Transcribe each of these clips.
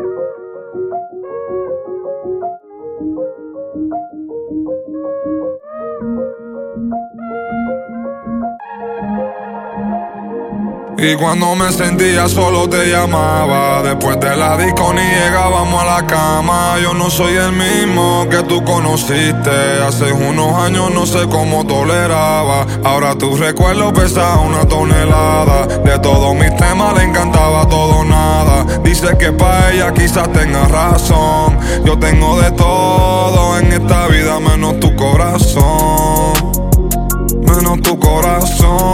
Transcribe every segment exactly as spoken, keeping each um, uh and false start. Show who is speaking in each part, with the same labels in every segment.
Speaker 1: Y cuando me sentía solo te llamaba. Después de la disco ni llegábamos a la cama. Yo no soy el mismo que tú conociste. Hace unos años no sé cómo toleraba. Ahora tus recuerdos pesan una tonelada. De todos mis temas le encantaba todo o nada. Dice que pa' ella quizás tenga razón. Yo tengo de todo en esta vida menos tu corazón. Menos tu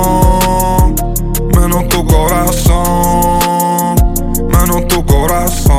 Speaker 1: corazón. Menos tu corazón, menos tu corazón.